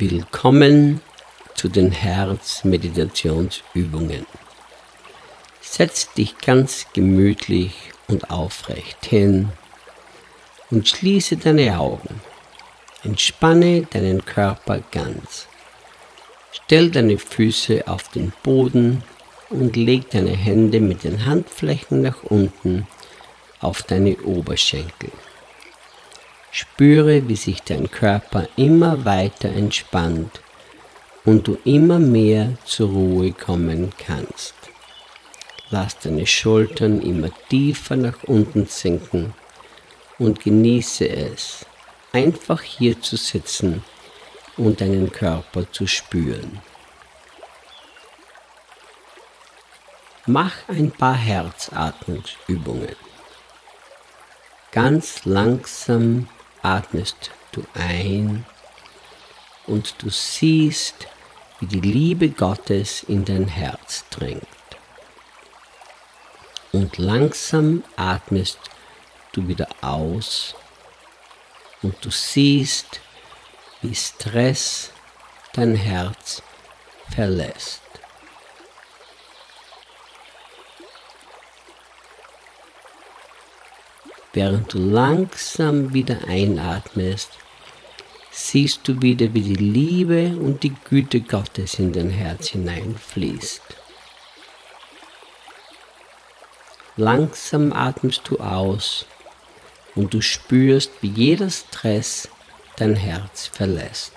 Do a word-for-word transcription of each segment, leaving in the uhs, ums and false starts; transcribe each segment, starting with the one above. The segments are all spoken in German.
Willkommen zu den Herzmeditationsübungen. Setz dich ganz gemütlich und aufrecht hin und schließe deine Augen. Entspanne deinen Körper ganz. Stell deine Füße auf den Boden und leg deine Hände mit den Handflächen nach unten auf deine Oberschenkel. Spüre, wie sich dein Körper immer weiter entspannt und du immer mehr zur Ruhe kommen kannst. Lass deine Schultern immer tiefer nach unten sinken und genieße es, einfach hier zu sitzen und deinen Körper zu spüren. Mach ein paar Herzatmungsübungen. Ganz langsam atmest du ein und du siehst, wie die Liebe Gottes in dein Herz dringt. Und langsam atmest du wieder aus und du siehst, wie Stress dein Herz verlässt. Während du langsam wieder einatmest, siehst du wieder, wie die Liebe und die Güte Gottes in dein Herz hineinfließt. Langsam atmest du aus und du spürst, wie jeder Stress dein Herz verlässt.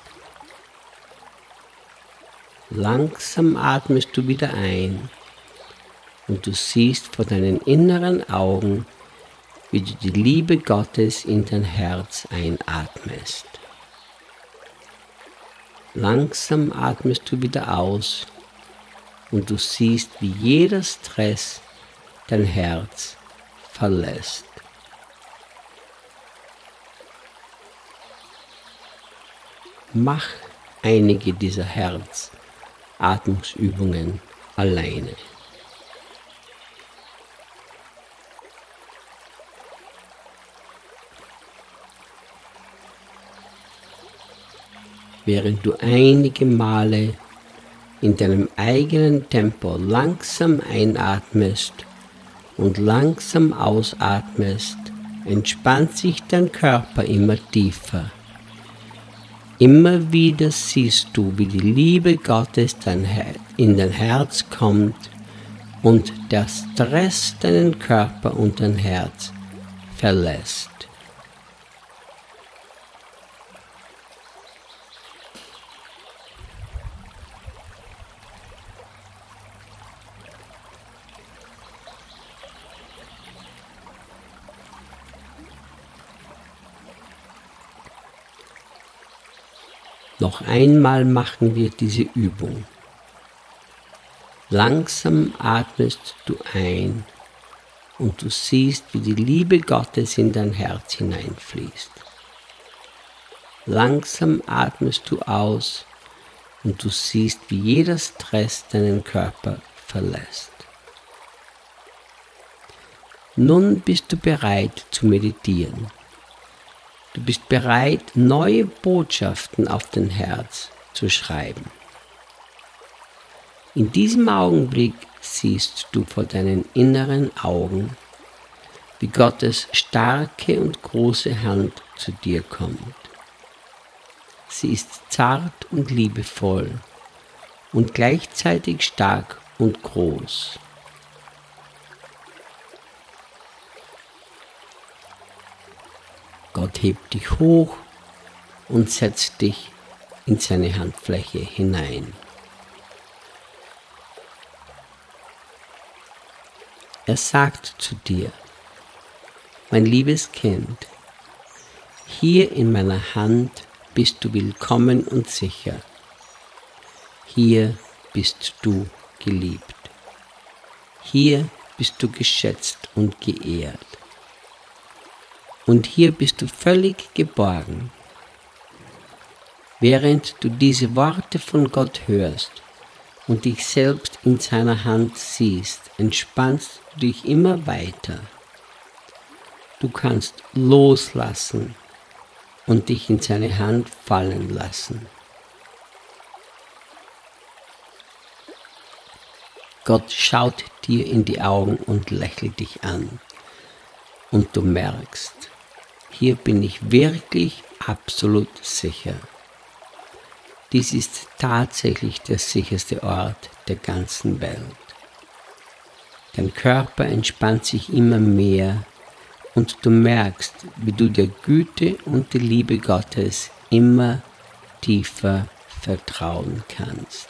Langsam atmest du wieder ein und du siehst vor deinen inneren Augen, wie du die Liebe Gottes in dein Herz einatmest. Langsam atmest du wieder aus und du siehst, wie jeder Stress dein Herz verlässt. Mach einige dieser Herzatmungsübungen alleine. Während du einige Male in deinem eigenen Tempo langsam einatmest und langsam ausatmest, entspannt sich dein Körper immer tiefer. Immer wieder siehst du, wie die Liebe Gottes in dein Herz kommt und der Stress deinen Körper und dein Herz verlässt. Noch einmal machen wir diese Übung. Langsam atmest du ein und du siehst, wie die Liebe Gottes in dein Herz hineinfließt. Langsam atmest du aus und du siehst, wie jeder Stress deinen Körper verlässt. Nun bist du bereit zu meditieren. Du bist bereit, neue Botschaften auf dein Herz zu schreiben. In diesem Augenblick siehst du vor deinen inneren Augen, wie Gottes starke und große Hand zu dir kommt. Sie ist zart und liebevoll und gleichzeitig stark und groß. Gott hebt dich hoch und setzt dich in seine Handfläche hinein. Er sagt zu dir: Mein liebes Kind, hier in meiner Hand bist du willkommen und sicher. Hier bist du geliebt. Hier bist du geschätzt und geehrt. Und hier bist du völlig geborgen. Während du diese Worte von Gott hörst und dich selbst in seiner Hand siehst, entspannst du dich immer weiter. Du kannst loslassen und dich in seine Hand fallen lassen. Gott schaut dir in die Augen und lächelt dich an. Und du merkst, hier bin ich wirklich absolut sicher. Dies ist tatsächlich der sicherste Ort der ganzen Welt. Dein Körper entspannt sich immer mehr und du merkst, wie du der Güte und der Liebe Gottes immer tiefer vertrauen kannst.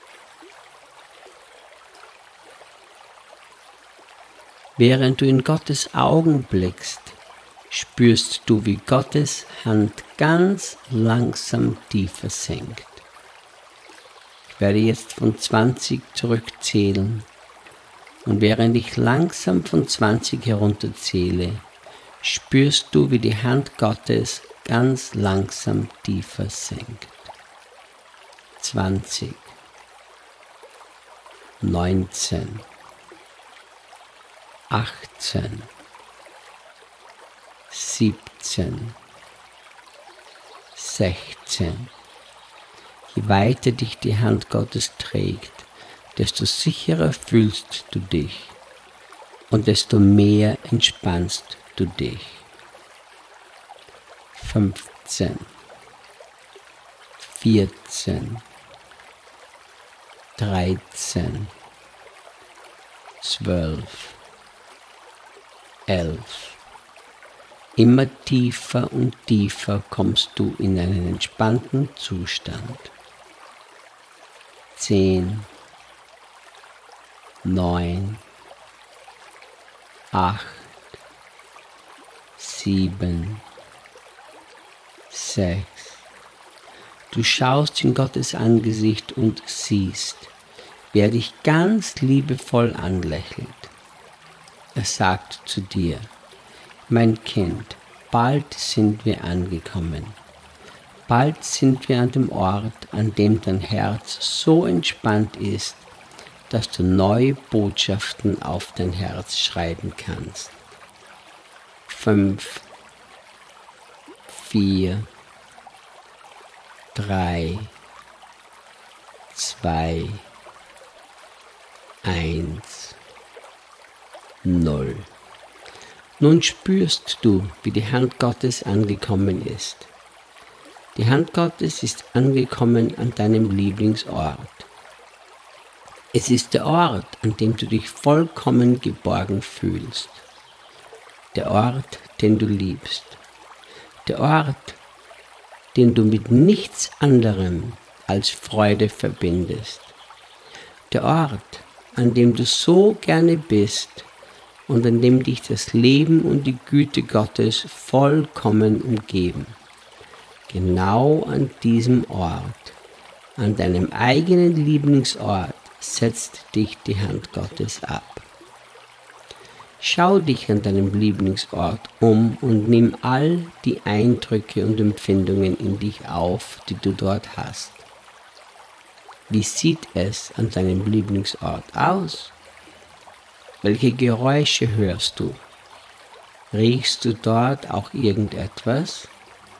Während du in Gottes Augen blickst, spürst du, wie Gottes Hand ganz langsam tiefer sinkt. Ich werde jetzt von zwanzig zurückzählen und während ich langsam von zwanzig herunterzähle, spürst du, wie die Hand Gottes ganz langsam tiefer sinkt. zwanzig, neunzehn, achtzehn, siebzehn, sechzehn. Je weiter dich die Hand Gottes trägt, desto sicherer fühlst du dich und desto mehr entspannst du dich. fünfzehn, vierzehn, dreizehn, zwölf, elf. Immer tiefer und tiefer kommst du in einen entspannten Zustand. Zehn, neun, acht, sieben, sechs. Du schaust in Gottes Angesicht und siehst, wie er dich ganz liebevoll anlächelt. Er sagt zu dir: Mein Kind, bald sind wir angekommen. Bald sind wir an dem Ort, an dem dein Herz so entspannt ist, dass du neue Botschaften auf dein Herz schreiben kannst. Fünf, vier, drei, zwei, eins, null. Nun spürst du, wie die Hand Gottes angekommen ist. Die Hand Gottes ist angekommen an deinem Lieblingsort. Es ist der Ort, an dem du dich vollkommen geborgen fühlst. Der Ort, den du liebst. Der Ort, den du mit nichts anderem als Freude verbindest. Der Ort, an dem du so gerne bist und an dem dich das Leben und die Güte Gottes vollkommen umgeben. Genau an diesem Ort, an deinem eigenen Lieblingsort, setzt dich die Hand Gottes ab. Schau dich an deinem Lieblingsort um und nimm all die Eindrücke und Empfindungen in dich auf, die du dort hast. Wie sieht es an deinem Lieblingsort aus? Welche Geräusche hörst du? Riechst du dort auch irgendetwas?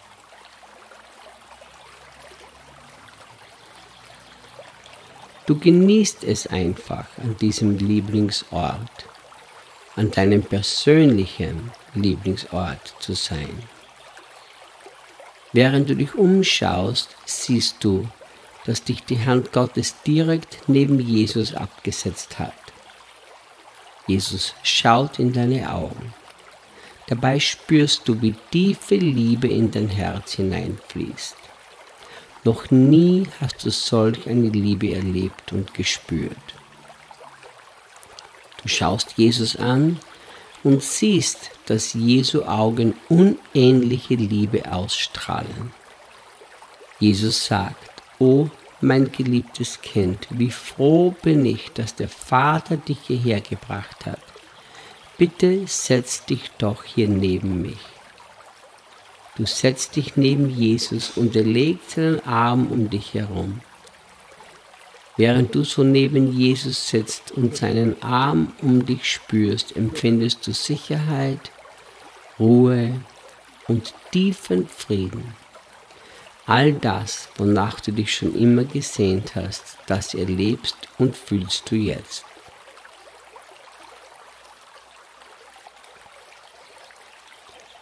Du genießt es einfach, an diesem Lieblingsort, an deinem persönlichen Lieblingsort zu sein. Während du dich umschaust, siehst du, dass dich die Hand Gottes direkt neben Jesus abgesetzt hat. Jesus schaut in deine Augen. Dabei spürst du, wie tiefe Liebe in dein Herz hineinfließt. Noch nie hast du solch eine Liebe erlebt und gespürt. Du schaust Jesus an und siehst, dass Jesu Augen unähnliche Liebe ausstrahlen. Jesus sagt: O mein geliebtes Kind, wie froh bin ich, dass der Vater dich hierher gebracht hat. Bitte setz dich doch hier neben mich. Du setzt dich neben Jesus und er legt seinen Arm um dich herum. Während du so neben Jesus sitzt und seinen Arm um dich spürst, empfindest du Sicherheit, Ruhe und tiefen Frieden. All das, wonach du dich schon immer gesehnt hast, das erlebst und fühlst du jetzt.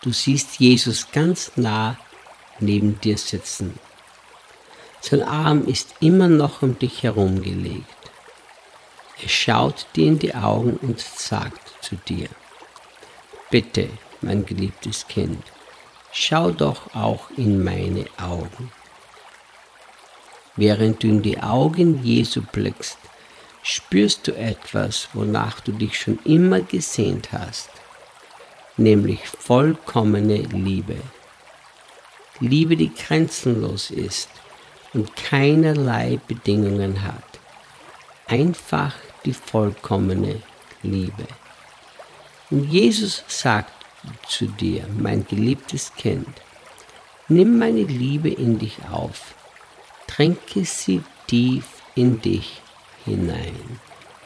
Du siehst Jesus ganz nah neben dir sitzen. Sein Arm ist immer noch um dich herumgelegt. Er schaut dir in die Augen und sagt zu dir: Bitte, mein geliebtes Kind, schau doch auch in meine Augen. Während du in die Augen Jesu blickst, spürst du etwas, wonach du dich schon immer gesehnt hast, nämlich vollkommene Liebe. Liebe, die grenzenlos ist und keinerlei Bedingungen hat. Einfach die vollkommene Liebe. Und Jesus sagt zu dir: Mein geliebtes Kind, nimm meine Liebe in dich auf, tränke sie tief in dich hinein.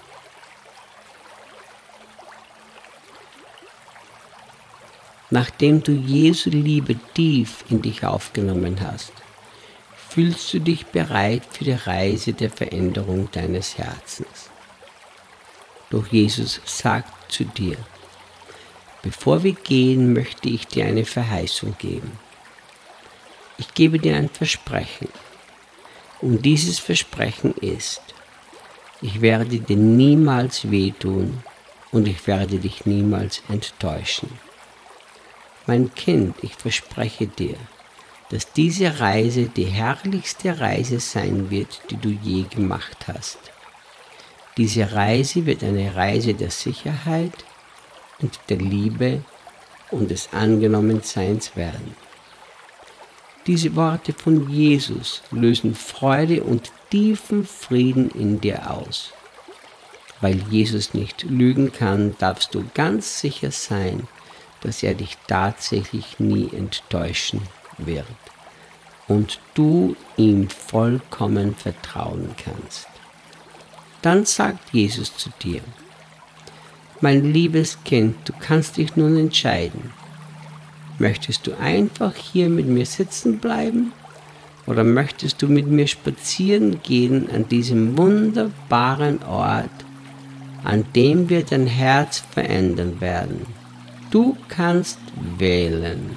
Nachdem du Jesu Liebe tief in dich aufgenommen hast, fühlst du dich bereit für die Reise der Veränderung deines Herzens. Doch Jesus sagt zu dir: Bevor wir gehen, möchte ich dir eine Verheißung geben. Ich gebe dir ein Versprechen. Und dieses Versprechen ist: Ich werde dir niemals wehtun und ich werde dich niemals enttäuschen. Mein Kind, ich verspreche dir, dass diese Reise die herrlichste Reise sein wird, die du je gemacht hast. Diese Reise wird eine Reise der Sicherheit und der Liebe und des Angenommenseins werden. Diese Worte von Jesus lösen Freude und tiefen Frieden in dir aus. Weil Jesus nicht lügen kann, darfst du ganz sicher sein, dass er dich tatsächlich nie enttäuschen wird und du ihm vollkommen vertrauen kannst. Dann sagt Jesus zu dir: Mein liebes Kind, du kannst dich nun entscheiden. Möchtest du einfach hier mit mir sitzen bleiben oder möchtest du mit mir spazieren gehen an diesem wunderbaren Ort, an dem wir dein Herz verändern werden? Du kannst wählen.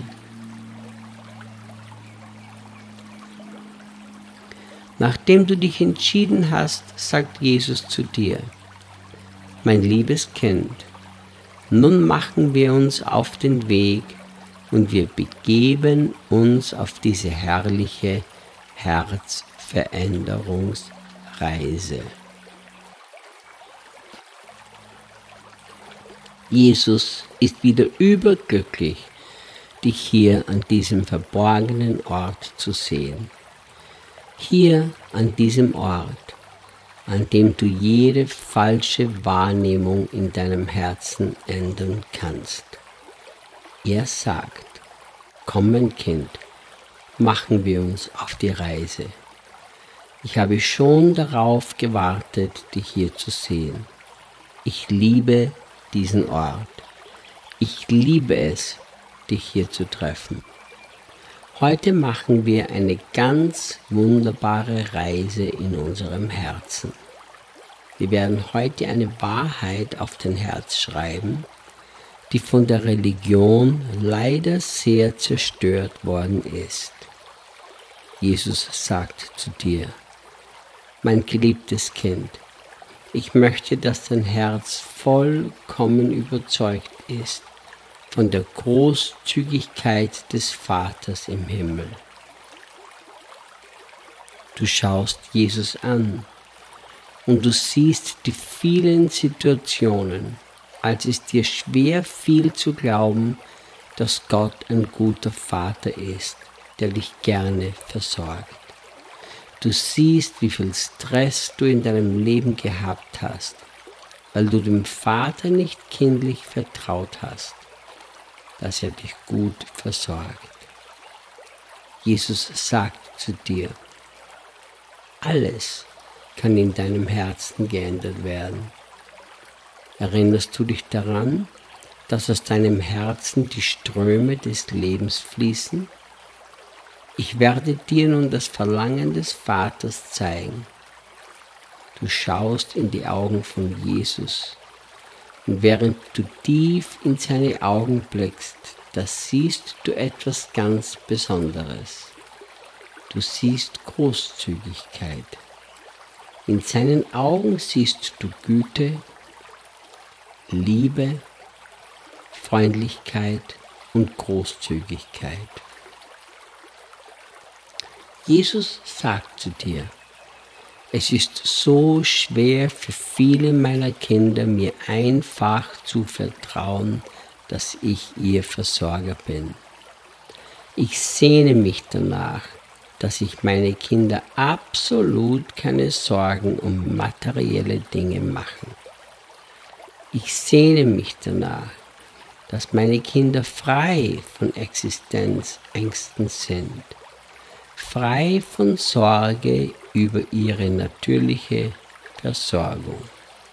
Nachdem du dich entschieden hast, sagt Jesus zu dir: Mein liebes Kind, nun machen wir uns auf den Weg und wir begeben uns auf diese herrliche Herzveränderungsreise. Jesus ist wieder überglücklich, dich hier an diesem verborgenen Ort zu sehen. Hier an diesem Ort, an dem du jede falsche Wahrnehmung in deinem Herzen ändern kannst. Er sagt: Komm, mein Kind, machen wir uns auf die Reise. Ich habe schon darauf gewartet, dich hier zu sehen. Ich liebe diesen Ort. Ich liebe es, dich hier zu treffen. Heute machen wir eine ganz wunderbare Reise in unserem Herzen. Wir werden heute eine Wahrheit auf dein Herz schreiben, die von der Religion leider sehr zerstört worden ist. Jesus sagt zu dir: Mein geliebtes Kind, ich möchte, dass dein Herz vollkommen überzeugt ist von der Großzügigkeit des Vaters im Himmel. Du schaust Jesus an und du siehst die vielen Situationen, als es dir schwer fiel zu glauben, dass Gott ein guter Vater ist, der dich gerne versorgt. Du siehst, wie viel Stress du in deinem Leben gehabt hast, weil du dem Vater nicht kindlich vertraut hast, dass er dich gut versorgt. Jesus sagt zu dir: Alles kann in deinem Herzen geändert werden. Erinnerst du dich daran, dass aus deinem Herzen die Ströme des Lebens fließen? Ich werde dir nun das Verlangen des Vaters zeigen. Du schaust in die Augen von Jesus und während du tief in seine Augen blickst, da siehst du etwas ganz Besonderes. Du siehst Großzügigkeit. In seinen Augen siehst du Güte, Liebe, Freundlichkeit und Großzügigkeit. Jesus sagt zu dir: Es ist so schwer für viele meiner Kinder, mir einfach zu vertrauen, dass ich ihr Versorger bin. Ich sehne mich danach, dass sich meine Kinder absolut keine Sorgen um materielle Dinge machen. Ich sehne mich danach, dass meine Kinder frei von Existenzängsten sind, frei von Sorge über ihre natürliche Versorgung.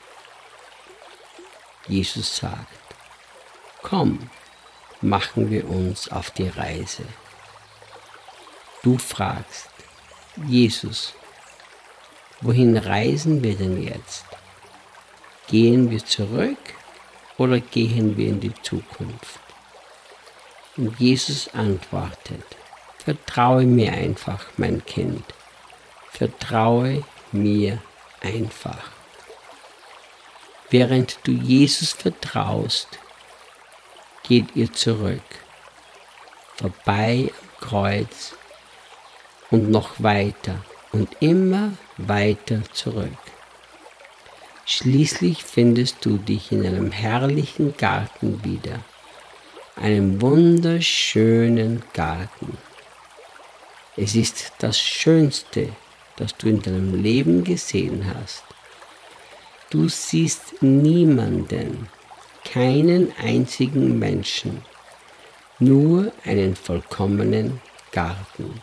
Jesus sagt: Komm, machen wir uns auf die Reise. Du fragst: Jesus, wohin reisen wir denn jetzt? Gehen wir zurück oder gehen wir in die Zukunft? Und Jesus antwortet: Vertraue mir einfach, mein Kind. Vertraue mir einfach. Während du Jesus vertraust, geht ihr zurück, vorbei am Kreuz und noch weiter und immer weiter zurück. Schließlich findest du dich in einem herrlichen Garten wieder, einem wunderschönen Garten. Es ist das Schönste, das du in deinem Leben gesehen hast. Du siehst niemanden, keinen einzigen Menschen, nur einen vollkommenen Garten.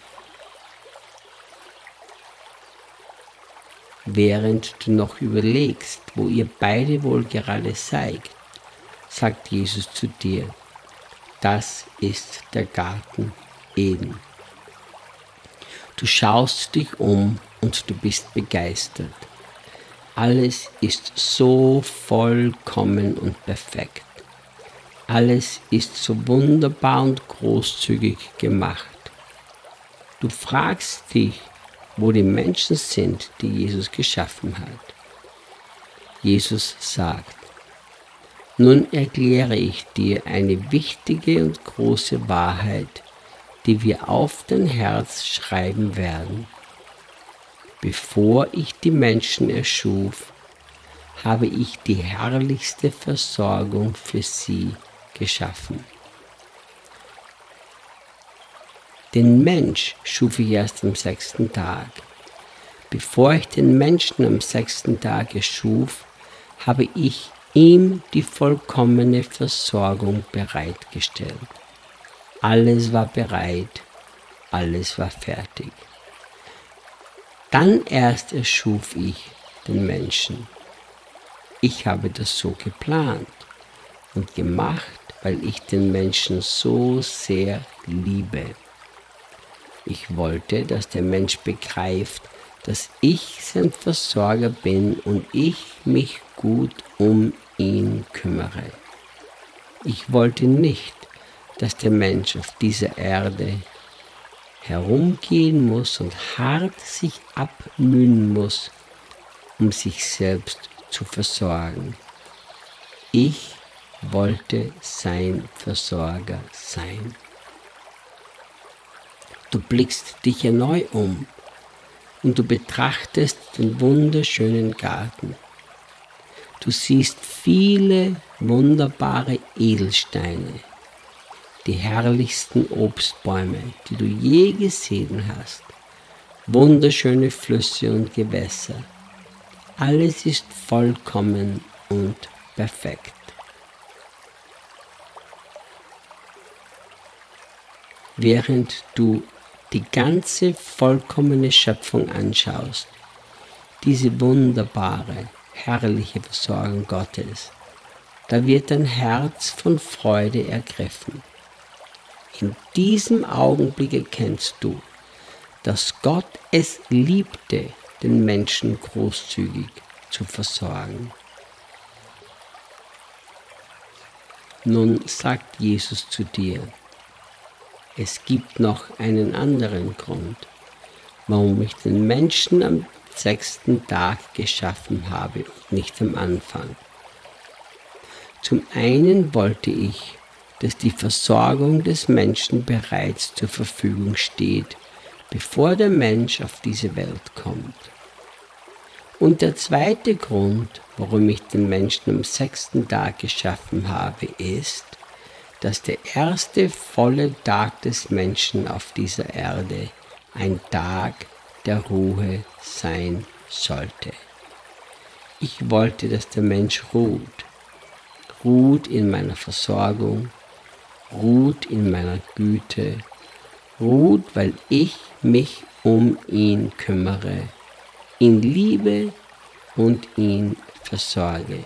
Während du noch überlegst, wo ihr beide wohl gerade seid, sagt Jesus zu dir: Das ist der Garten Eden. Du schaust dich um und du bist begeistert. Alles ist so vollkommen und perfekt. Alles ist so wunderbar und großzügig gemacht. Du fragst dich, wo die Menschen sind, die Jesus geschaffen hat. Jesus sagt: Nun erkläre ich dir eine wichtige und große Wahrheit, die wir auf dein Herz schreiben werden. Bevor ich die Menschen erschuf, habe ich die herrlichste Versorgung für sie geschaffen. Den Mensch schuf ich erst am sechsten Tag. Bevor ich den Menschen am sechsten Tag erschuf, habe ich ihm die vollkommene Versorgung bereitgestellt. Alles war bereit, alles war fertig. Dann erst erschuf ich den Menschen. Ich habe das so geplant und gemacht, weil ich den Menschen so sehr liebe. Ich wollte, dass der Mensch begreift, dass ich sein Versorger bin und ich mich gut um ihn kümmere. Ich wollte nicht, dass der Mensch auf dieser Erde herumgehen muss und hart sich abmühen muss, um sich selbst zu versorgen. Ich wollte sein Versorger sein. Du blickst dich erneut um und du betrachtest den wunderschönen Garten. Du siehst viele wunderbare Edelsteine, die herrlichsten Obstbäume, die du je gesehen hast, wunderschöne Flüsse und Gewässer. Alles ist vollkommen und perfekt. Während du die ganze vollkommene Schöpfung anschaust, diese wunderbare, herrliche Versorgung Gottes, da wird dein Herz von Freude ergriffen. In diesem Augenblick erkennst du, dass Gott es liebte, den Menschen großzügig zu versorgen. Nun sagt Jesus zu dir, es gibt noch einen anderen Grund, warum ich den Menschen am sechsten Tag geschaffen habe und nicht am Anfang. Zum einen wollte ich, dass die Versorgung des Menschen bereits zur Verfügung steht, bevor der Mensch auf diese Welt kommt. Und der zweite Grund, warum ich den Menschen am sechsten Tag geschaffen habe, ist, dass der erste volle Tag des Menschen auf dieser Erde ein Tag der Ruhe sein sollte. Ich wollte, dass der Mensch ruht, ruht in meiner Versorgung, ruht in meiner Güte, ruht, weil ich mich um ihn kümmere, ihn liebe und ihn versorge.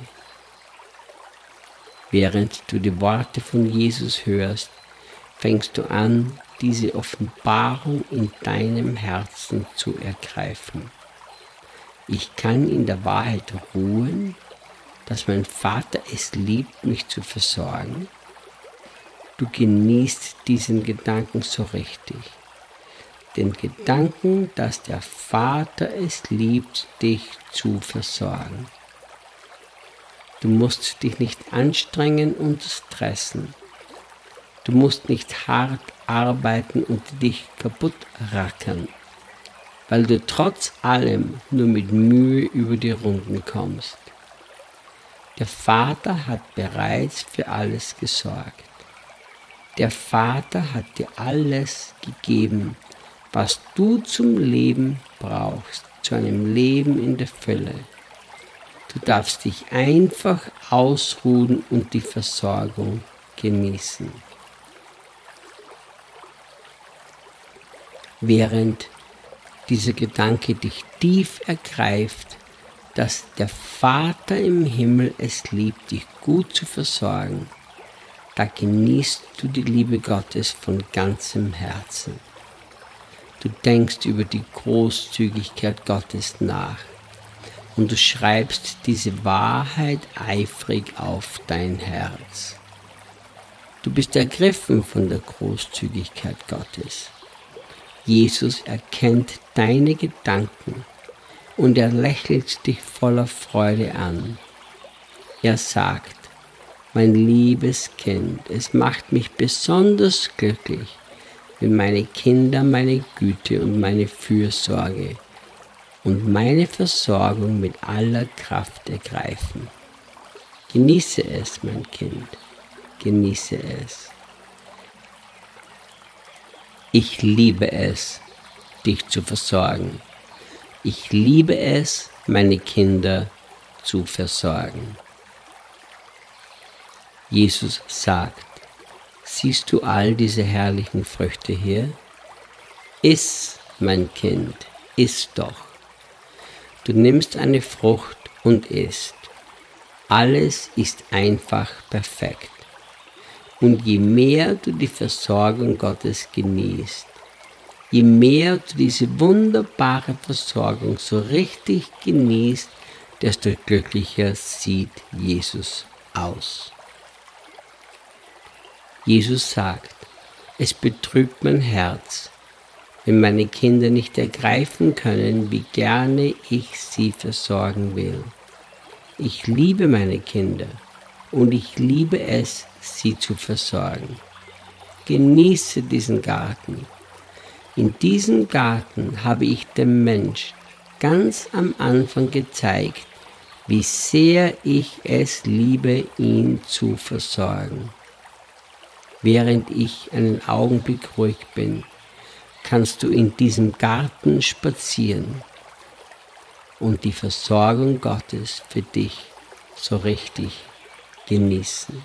Während du die Worte von Jesus hörst, fängst du an, diese Offenbarung in deinem Herzen zu ergreifen. Ich kann in der Wahrheit ruhen, dass mein Vater es liebt, mich zu versorgen. Du genießt diesen Gedanken so richtig. Den Gedanken, dass der Vater es liebt, dich zu versorgen. Du musst dich nicht anstrengen und stressen. Du musst nicht hart arbeiten und dich kaputt rackern, weil du trotz allem nur mit Mühe über die Runden kommst. Der Vater hat bereits für alles gesorgt. Der Vater hat dir alles gegeben, was du zum Leben brauchst, zu einem Leben in der Fülle. Du darfst dich einfach ausruhen und die Versorgung genießen. Während dieser Gedanke dich tief ergreift, dass der Vater im Himmel es liebt, dich gut zu versorgen, da genießt du die Liebe Gottes von ganzem Herzen. Du denkst über die Großzügigkeit Gottes nach und du schreibst diese Wahrheit eifrig auf dein Herz. Du bist ergriffen von der Großzügigkeit Gottes. Jesus erkennt deine Gedanken und er lächelt dich voller Freude an. Er sagt, mein liebes Kind, es macht mich besonders glücklich, wenn meine Kinder meine Güte und meine Fürsorge und meine Versorgung mit aller Kraft ergreifen. Genieße es, mein Kind, genieße es. Ich liebe es, dich zu versorgen. Ich liebe es, meine Kinder zu versorgen. Jesus sagt, siehst du all diese herrlichen Früchte hier? Iss, mein Kind, iss doch. Du nimmst eine Frucht und isst. Alles ist einfach perfekt. Und je mehr du die Versorgung Gottes genießt, je mehr du diese wunderbare Versorgung so richtig genießt, desto glücklicher sieht Jesus aus. Jesus sagt, es betrübt mein Herz, wenn meine Kinder nicht ergreifen können, wie gerne ich sie versorgen will. Ich liebe meine Kinder und ich liebe es, sie zu versorgen. Genieße diesen Garten. In diesem Garten habe ich dem Mensch ganz am Anfang gezeigt, wie sehr ich es liebe, ihn zu versorgen. Während ich einen Augenblick ruhig bin, kannst du in diesem Garten spazieren und die Versorgung Gottes für dich so richtig genießen.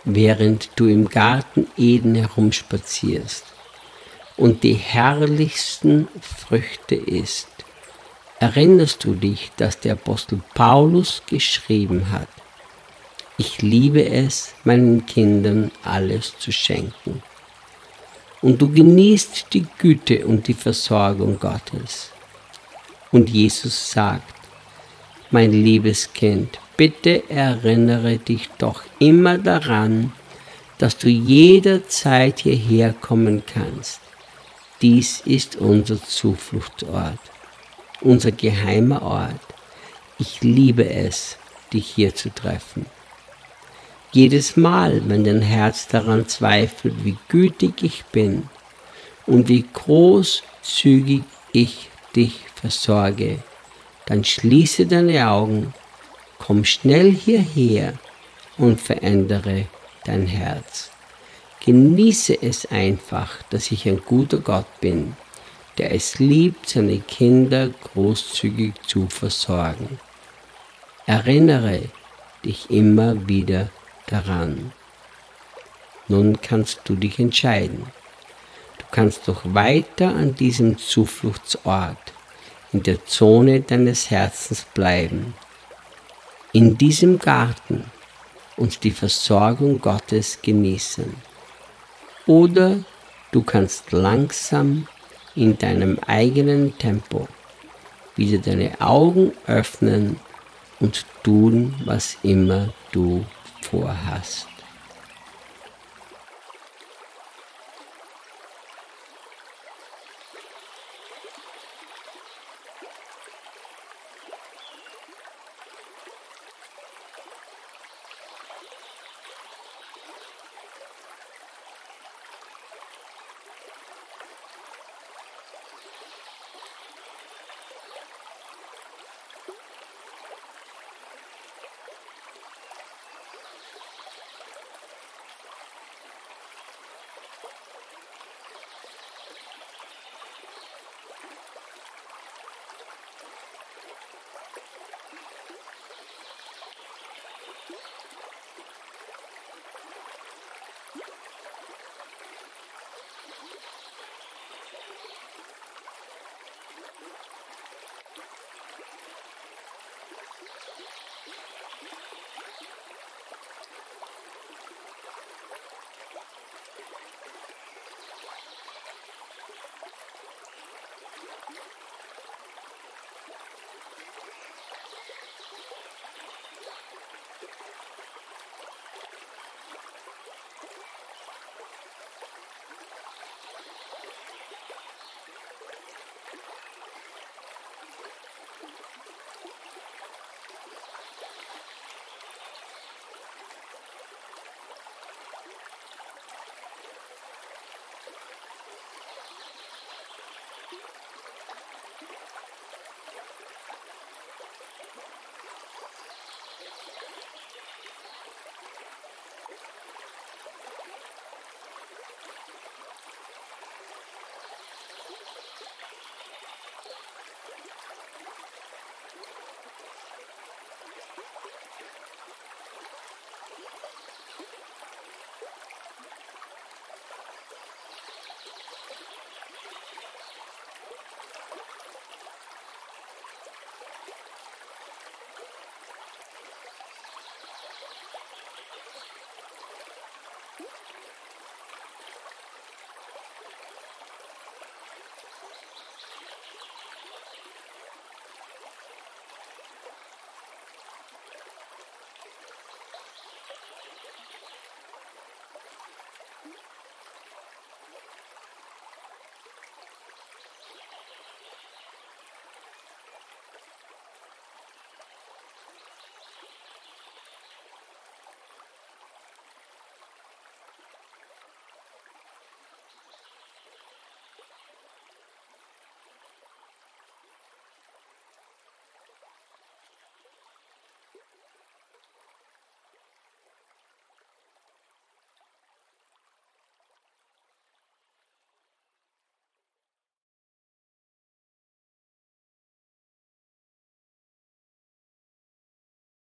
während du im Garten Eden herumspazierst und die herrlichsten Früchte isst, erinnerst du dich, dass der Apostel Paulus geschrieben hat: Ich liebe es, meinen Kindern alles zu schenken. Und du genießt die Güte und die Versorgung Gottes. Und Jesus sagt: Mein liebes Kind, bitte erinnere dich doch immer daran, dass du jederzeit hierher kommen kannst. Dies ist unser Zufluchtsort, unser geheimer Ort. Ich liebe es, dich hier zu treffen. Jedes Mal, wenn dein Herz daran zweifelt, wie gütig ich bin und wie großzügig ich dich versorge, dann schließe deine Augen, komm schnell hierher und verändere dein Herz. Genieße es einfach, dass ich ein guter Gott bin, der es liebt, seine Kinder großzügig zu versorgen. Erinnere dich immer wieder daran. Nun kannst du dich entscheiden. Du kannst doch weiter an diesem Zufluchtsort, in der Zone deines Herzens bleiben, in diesem Garten und die Versorgung Gottes genießen. Oder du kannst langsam in deinem eigenen Tempo wieder deine Augen öffnen und tun, was immer du vorhast.